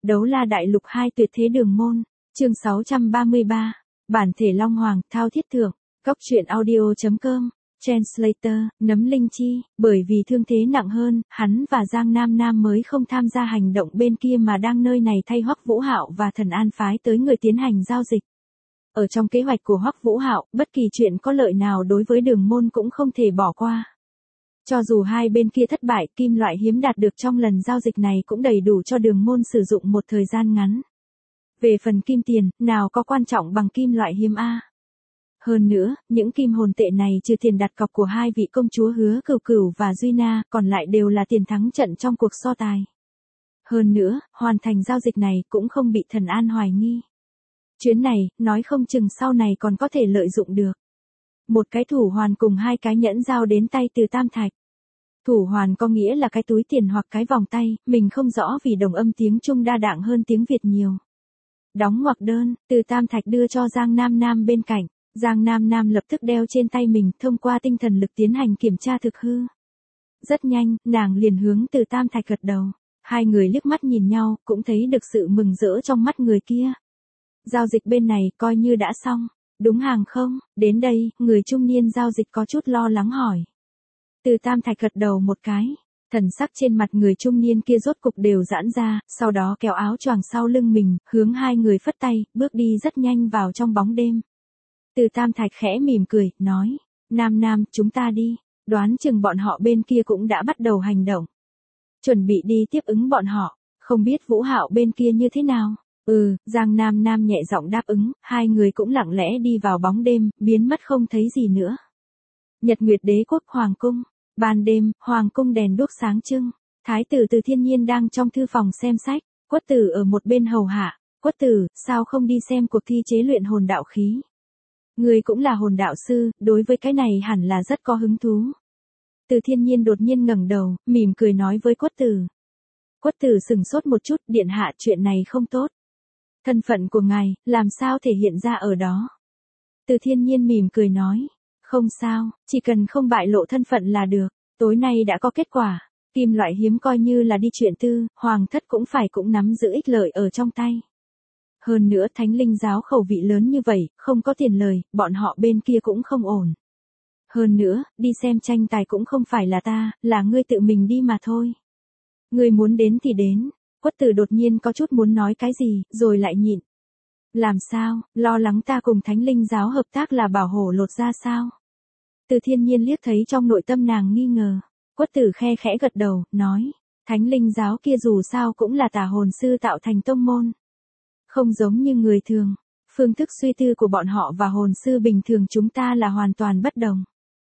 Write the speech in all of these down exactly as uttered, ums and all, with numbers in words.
Đấu La Đại Lục hai tuyệt thế đường môn, chương sáu trăm ba mươi ba, bản thể Long Hoàng, thao thiết thượng, góc truyện audio.com, translator, nấm linh chi, bởi vì thương thế nặng hơn, hắn và Giang Nam Nam mới không tham gia hành động bên kia mà đang nơi này thay Hoắc Vũ Hạo và Thần An phái tới người tiến hành giao dịch. Ở trong kế hoạch của Hoắc Vũ Hạo, bất kỳ chuyện có lợi nào đối với đường môn cũng không thể bỏ qua. Cho dù hai bên kia thất bại, kim loại hiếm đạt được trong lần giao dịch này cũng đầy đủ cho đường môn sử dụng một thời gian ngắn. Về phần kim tiền, nào có quan trọng bằng kim loại hiếm a. Hơn nữa, những kim hồn tệ này trừ tiền đặt cọc của hai vị công chúa Hứa Cửu Cửu và Duy Na, còn lại đều là tiền thắng trận trong cuộc so tài. Hơn nữa, hoàn thành giao dịch này cũng không bị Thần An hoài nghi. Chuyến này, nói không chừng sau này còn có thể lợi dụng được. Một cái thủ hoàn cùng hai cái nhẫn giao đến tay Từ Tam Thạch. Thủ hoàn có nghĩa là cái túi tiền hoặc cái vòng tay, mình không rõ vì đồng âm tiếng Trung đa dạng hơn tiếng Việt nhiều. Đóng ngoặc đơn, Từ Tam Thạch đưa cho Giang Nam Nam bên cạnh. Giang Nam Nam lập tức đeo trên tay mình, thông qua tinh thần lực tiến hành kiểm tra thực hư. Rất nhanh, nàng liền hướng Từ Tam Thạch gật đầu. Hai người liếc mắt nhìn nhau, cũng thấy được sự mừng rỡ trong mắt người kia. Giao dịch bên này coi như đã xong. Đúng hàng không? Đến đây, người trung niên giao dịch có chút lo lắng hỏi. Từ Tam Thạch gật đầu một cái. Thần sắc trên mặt người trung niên kia rốt cục đều giãn ra, sau đó kéo áo choàng sau lưng mình, hướng hai người phất tay, bước đi rất nhanh vào trong bóng đêm. Từ Tam Thạch khẽ mỉm cười, nói. Nam Nam, chúng ta đi. Đoán chừng bọn họ bên kia cũng đã bắt đầu hành động. Chuẩn bị đi tiếp ứng bọn họ. Không biết Vũ Hạo bên kia như thế nào? Ừ, Giang Nam Nam nhẹ giọng đáp ứng, hai người cũng lặng lẽ đi vào bóng đêm, biến mất không thấy gì nữa. Nhật Nguyệt Đế quốc Hoàng cung. Ban đêm, Hoàng cung đèn đuốc sáng trưng. Thái tử Từ Thiên Nhiên đang trong thư phòng xem sách. Quất Tử ở một bên hầu hạ. Quất Tử, sao không đi xem cuộc thi chế luyện hồn đạo khí? Người cũng là hồn đạo sư, đối với cái này hẳn là rất có hứng thú. Từ Thiên Nhiên đột nhiên ngẩng đầu, mỉm cười nói với Quất Tử. Quất Tử sừng sốt một chút, điện hạ, chuyện này không tốt. Thân phận của ngài, làm sao thể hiện ra ở đó? Từ Thiên Nhiên mỉm cười nói. Không sao, chỉ cần không bại lộ thân phận là được. Tối nay đã có kết quả. Kim loại hiếm coi như là đi chuyện tư, hoàng thất cũng phải cũng nắm giữ ích lợi ở trong tay. Hơn nữa Thánh Linh giáo khẩu vị lớn như vậy, không có tiền lời, bọn họ bên kia cũng không ổn. Hơn nữa, đi xem tranh tài cũng không phải là ta, là ngươi tự mình đi mà thôi. Ngươi muốn đến thì đến. Quất Tử đột nhiên có chút muốn nói cái gì, rồi lại nhịn. Làm sao, lo lắng ta cùng Thánh Linh giáo hợp tác là bảo hổ lột ra sao? Từ Thiên Nhiên liếc thấy trong nội tâm nàng nghi ngờ. Quất Tử khe khẽ gật đầu, nói. Thánh Linh giáo kia dù sao cũng là tà hồn sư tạo thành tông môn. Không giống như người thường. Phương thức suy tư của bọn họ và hồn sư bình thường chúng ta là hoàn toàn bất đồng.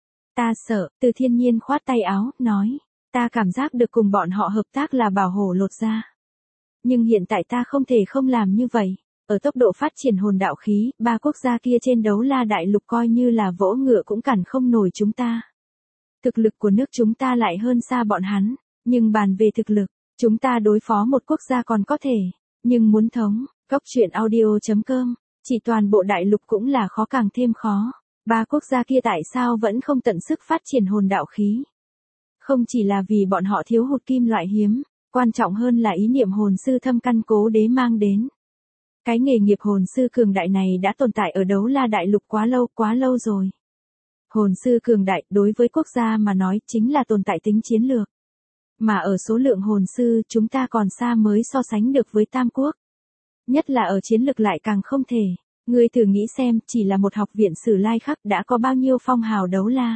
Ta sợ, Từ Thiên Nhiên khoát tay áo, nói. Ta cảm giác được cùng bọn họ hợp tác là bảo hổ lột ra. Nhưng hiện tại ta không thể không làm như vậy. Ở tốc độ phát triển hồn đạo khí, ba quốc gia kia trên Đấu La Đại Lục coi như là vỗ ngựa cũng cản không nổi chúng ta. Thực lực của nước chúng ta lại hơn xa bọn hắn. Nhưng bàn về thực lực, chúng ta đối phó một quốc gia còn có thể. Nhưng muốn thống, góc truyện audio.com, chỉ toàn bộ đại lục cũng là khó càng thêm khó. Ba quốc gia kia tại sao vẫn không tận sức phát triển hồn đạo khí? Không chỉ là vì bọn họ thiếu hụt kim loại hiếm. Quan trọng hơn là ý niệm hồn sư thâm căn cố đế mang đến. Cái nghề nghiệp hồn sư cường đại này đã tồn tại ở Đấu La Đại Lục quá lâu, quá lâu rồi. Hồn sư cường đại đối với quốc gia mà nói chính là tồn tại tính chiến lược. Mà ở số lượng hồn sư chúng ta còn xa mới so sánh được với Tam Quốc. Nhất là ở chiến lược lại càng không thể. Ngươi thử nghĩ xem, chỉ là một học viện Sử Lai Khắc đã có bao nhiêu phong hào đấu la.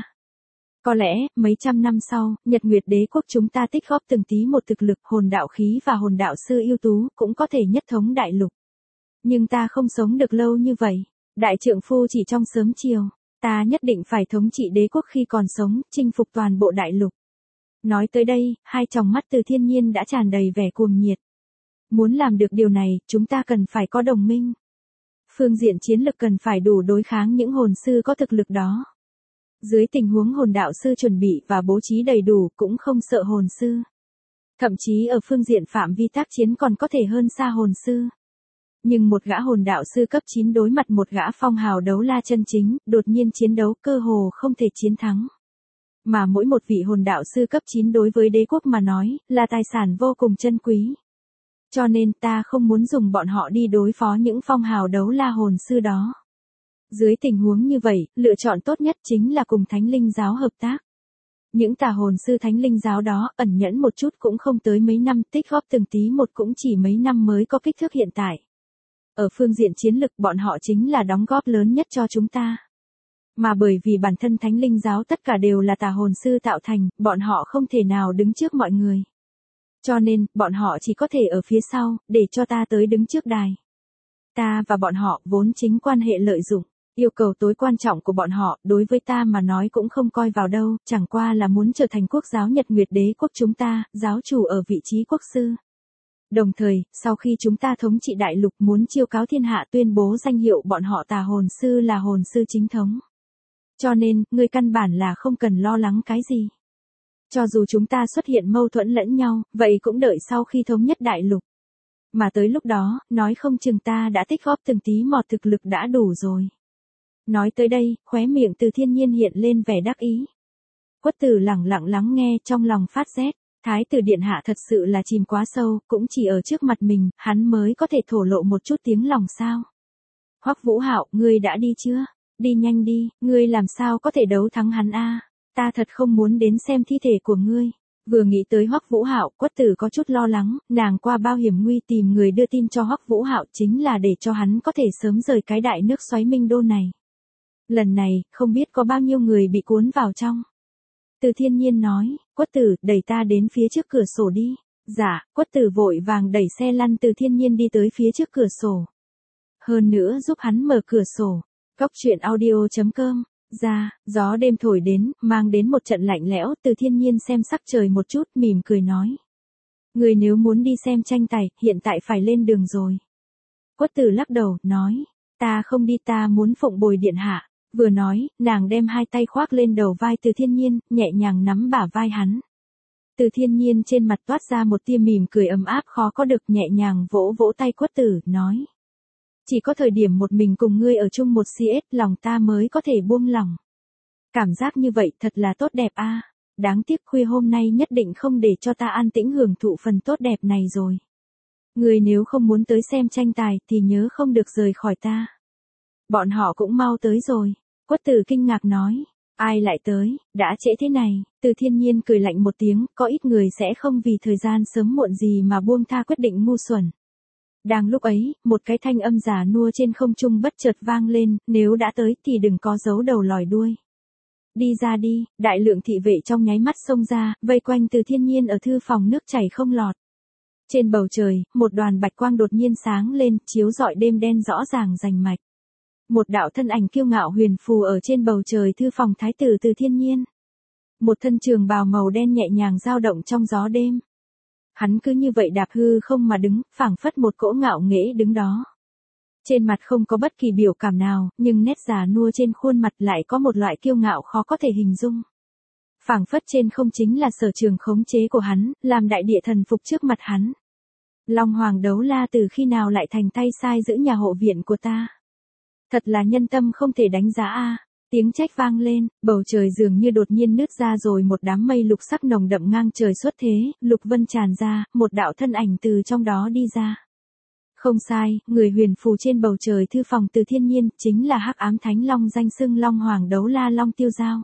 Có lẽ, mấy trăm năm sau, Nhật Nguyệt Đế quốc chúng ta tích góp từng tí một thực lực hồn đạo khí và hồn đạo sư ưu tú, cũng có thể nhất thống đại lục. Nhưng ta không sống được lâu như vậy. Đại trượng phu chỉ trong sớm chiều. Ta nhất định phải thống trị đế quốc khi còn sống, chinh phục toàn bộ đại lục. Nói tới đây, hai tròng mắt Từ Thiên Nhiên đã tràn đầy vẻ cuồng nhiệt. Muốn làm được điều này, chúng ta cần phải có đồng minh. Phương diện chiến lực cần phải đủ đối kháng những hồn sư có thực lực đó. Dưới tình huống hồn đạo sư chuẩn bị và bố trí đầy đủ cũng không sợ hồn sư. Thậm chí ở phương diện phạm vi tác chiến còn có thể hơn xa hồn sư. Nhưng một gã hồn đạo sư cấp chín đối mặt một gã phong hào đấu la chân chính, đột nhiên chiến đấu cơ hồ không thể chiến thắng. Mà mỗi một vị hồn đạo sư cấp chín đối với đế quốc mà nói, là tài sản vô cùng chân quý. Cho nên ta không muốn dùng bọn họ đi đối phó những phong hào đấu la hồn sư đó. Dưới tình huống như vậy, lựa chọn tốt nhất chính là cùng thánh linh giáo hợp tác. Những tà hồn sư thánh linh giáo đó ẩn nhẫn một chút cũng không tới mấy năm, tích góp từng tí một cũng chỉ mấy năm mới có kích thước hiện tại. Ở phương diện chiến lực bọn họ chính là đóng góp lớn nhất cho chúng ta. Mà bởi vì bản thân thánh linh giáo tất cả đều là tà hồn sư tạo thành, bọn họ không thể nào đứng trước mọi người. Cho nên, bọn họ chỉ có thể ở phía sau, để cho ta tới đứng trước đài. Ta và bọn họ vốn chính quan hệ lợi dụng. Yêu cầu tối quan trọng của bọn họ, đối với ta mà nói cũng không coi vào đâu, chẳng qua là muốn trở thành quốc giáo Nhật Nguyệt Đế quốc chúng ta, giáo chủ ở vị trí quốc sư. Đồng thời, sau khi chúng ta thống trị đại lục muốn chiêu cáo thiên hạ tuyên bố danh hiệu bọn họ tà hồn sư là hồn sư chính thống. Cho nên, ngươi căn bản là không cần lo lắng cái gì. Cho dù chúng ta xuất hiện mâu thuẫn lẫn nhau, vậy cũng đợi sau khi thống nhất đại lục. Mà tới lúc đó, nói không chừng ta đã tích góp từng tí một thực lực đã đủ rồi. Nói tới đây, khóe miệng Từ Thiên Nhiên hiện lên vẻ đắc ý. Quất Tử lẳng lặng lắng nghe trong lòng phát rét. Thái tử điện hạ thật sự là chìm quá sâu, cũng chỉ ở trước mặt mình, hắn mới có thể thổ lộ một chút tiếng lòng sao. Hoắc Vũ Hạo, ngươi đã đi chưa? Đi nhanh đi, ngươi làm sao có thể đấu thắng hắn a? Ta thật không muốn đến xem thi thể của ngươi. Vừa nghĩ tới Hoắc Vũ Hạo, Quất Tử có chút lo lắng, nàng qua bao hiểm nguy tìm người đưa tin cho Hoắc Vũ Hạo chính là để cho hắn có thể sớm rời cái đại nước xoáy Minh Đô này. Lần này, không biết có bao nhiêu người bị cuốn vào trong. Từ Thiên Nhiên nói, Quất Tử, đẩy ta đến phía trước cửa sổ đi. Dạ, Quất Tử vội vàng đẩy xe lăn Từ Thiên Nhiên đi tới phía trước cửa sổ. Hơn nữa giúp hắn mở cửa sổ. Cóc truyện audio chấm com. Ra, gió đêm thổi đến, mang đến một trận lạnh lẽo, Từ Thiên Nhiên xem sắc trời một chút, mỉm cười nói. Người nếu muốn đi xem tranh tài, hiện tại phải lên đường rồi. Quất Tử lắc đầu, nói, ta không đi, ta muốn phụng bồi điện hạ. Vừa nói, nàng đem hai tay khoác lên đầu vai Từ Thiên Nhiên, nhẹ nhàng nắm bả vai hắn. Từ Thiên Nhiên trên mặt toát ra một tia mỉm cười ấm áp khó có được, nhẹ nhàng vỗ vỗ tay Quất Tử, nói. Chỉ có thời điểm một mình cùng ngươi ở chung một xê ét lòng ta mới có thể buông lỏng. Cảm giác như vậy thật là tốt đẹp a. Đáng tiếc khuya hôm nay nhất định không để cho ta an tĩnh hưởng thụ phần tốt đẹp này rồi. Ngươi nếu không muốn tới xem tranh tài thì nhớ không được rời khỏi ta. Bọn họ cũng mau tới rồi. Quất Tử kinh ngạc nói. Ai lại tới, đã trễ thế này. Từ Thiên Nhiên cười lạnh một tiếng, có ít người sẽ không vì thời gian sớm muộn gì mà buông tha quyết định ngu xuẩn. Đang lúc ấy, một cái thanh âm già nua trên không trung bất chợt vang lên, nếu đã tới thì đừng có giấu đầu lòi đuôi. Đi ra đi, đại lượng thị vệ trong nháy mắt xông ra, vây quanh Từ Thiên Nhiên ở thư phòng nước chảy không lọt. Trên bầu trời, một đoàn bạch quang đột nhiên sáng lên, chiếu rọi đêm đen rõ ràng rành mạch. Một đạo thân ảnh kiêu ngạo huyền phù ở trên bầu trời thư phòng thái tử Từ Thiên Nhiên. Một thân trường bào màu đen nhẹ nhàng dao động trong gió đêm. Hắn cứ như vậy đạp hư không mà đứng, phảng phất một cỗ ngạo nghễ đứng đó. Trên mặt không có bất kỳ biểu cảm nào, nhưng nét già nua trên khuôn mặt lại có một loại kiêu ngạo khó có thể hình dung. Phảng phất trên không chính là sở trường khống chế của hắn, làm đại địa thần phục trước mặt hắn. Long Hoàng Đấu La từ khi nào lại thành tay sai giữ nhà hộ viện của ta? Thật là nhân tâm không thể đánh giá a. Tiếng trách vang lên, bầu trời dường như đột nhiên nứt ra rồi một đám mây lục sắc nồng đậm ngang trời xuất thế, lục vân tràn ra, một đạo thân ảnh từ trong đó đi ra. Không sai, người huyền phù trên bầu trời thư phòng Từ Thiên Nhiên, chính là Hắc Ám Thánh Long danh xưng Long Hoàng Đấu La Long Tiêu Giao.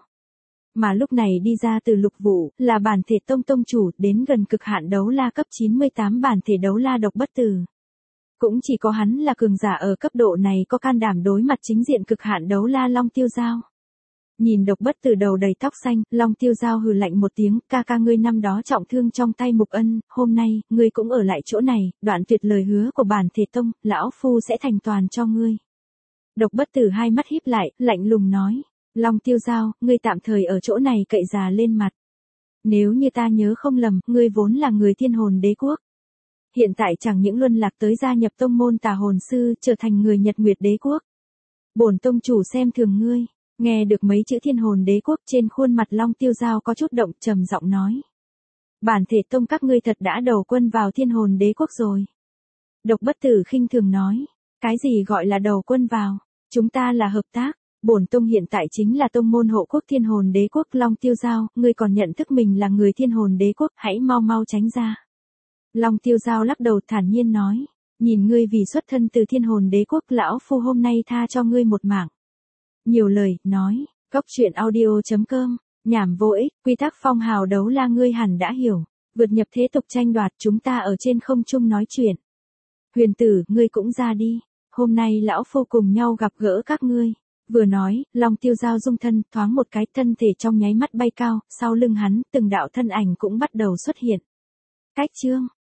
Mà lúc này đi ra từ lục vụ, là bản thể tông tông chủ, đến gần cực hạn đấu la cấp chín mươi tám bản thể đấu la độc bất tử. Cũng chỉ có hắn là cường giả ở cấp độ này có can đảm đối mặt chính diện cực hạn đấu la Long Tiêu Giao. Nhìn độc bất tử đầu đầy tóc xanh, Long Tiêu Giao hừ lạnh một tiếng, ca ca ngươi năm đó trọng thương trong tay Mục Ân, hôm nay, ngươi cũng ở lại chỗ này, đoạn tuyệt lời hứa của bản thể tông, lão phu sẽ thành toàn cho ngươi. Độc bất tử hai mắt híp lại, lạnh lùng nói, Long Tiêu Giao, ngươi tạm thời ở chỗ này cậy già lên mặt. Nếu như ta nhớ không lầm, ngươi vốn là người Thiên Hồn Đế quốc. Hiện tại chẳng những luân lạc tới gia nhập tông môn tà hồn sư, trở thành người Nhật Nguyệt Đế quốc. Bổn tông chủ xem thường ngươi. Nghe được mấy chữ Thiên Hồn Đế quốc, trên khuôn mặt Long Tiêu Giao có chút động, trầm giọng nói. Bản thể tông các ngươi thật đã đầu quân vào Thiên Hồn Đế quốc rồi. Độc bất tử khinh thường nói. Cái gì gọi là đầu quân vào? Chúng ta là hợp tác. Bổn tông hiện tại chính là tông môn hộ quốc Thiên Hồn Đế quốc. Long Tiêu Giao, ngươi còn nhận thức mình là người Thiên Hồn Đế quốc, hãy mau mau tránh ra. Long Tiêu Giao lắc đầu thản nhiên nói, nhìn ngươi vì xuất thân từ Thiên Hồn Đế quốc, lão phu hôm nay tha cho ngươi một mạng. Nhiều lời, nói, Cốc Truyện audio.com, nhảm vô ích, quy tắc phong hào đấu la ngươi hẳn đã hiểu, vượt nhập thế tục tranh đoạt, chúng ta ở trên không trung nói chuyện. Huyền tử, ngươi cũng ra đi, hôm nay lão phu cùng nhau gặp gỡ các ngươi. Vừa nói, Long Tiêu Giao dung thân, thoáng một cái, thân thể trong nháy mắt bay cao, sau lưng hắn, từng đạo thân ảnh cũng bắt đầu xuất hiện. Cách chương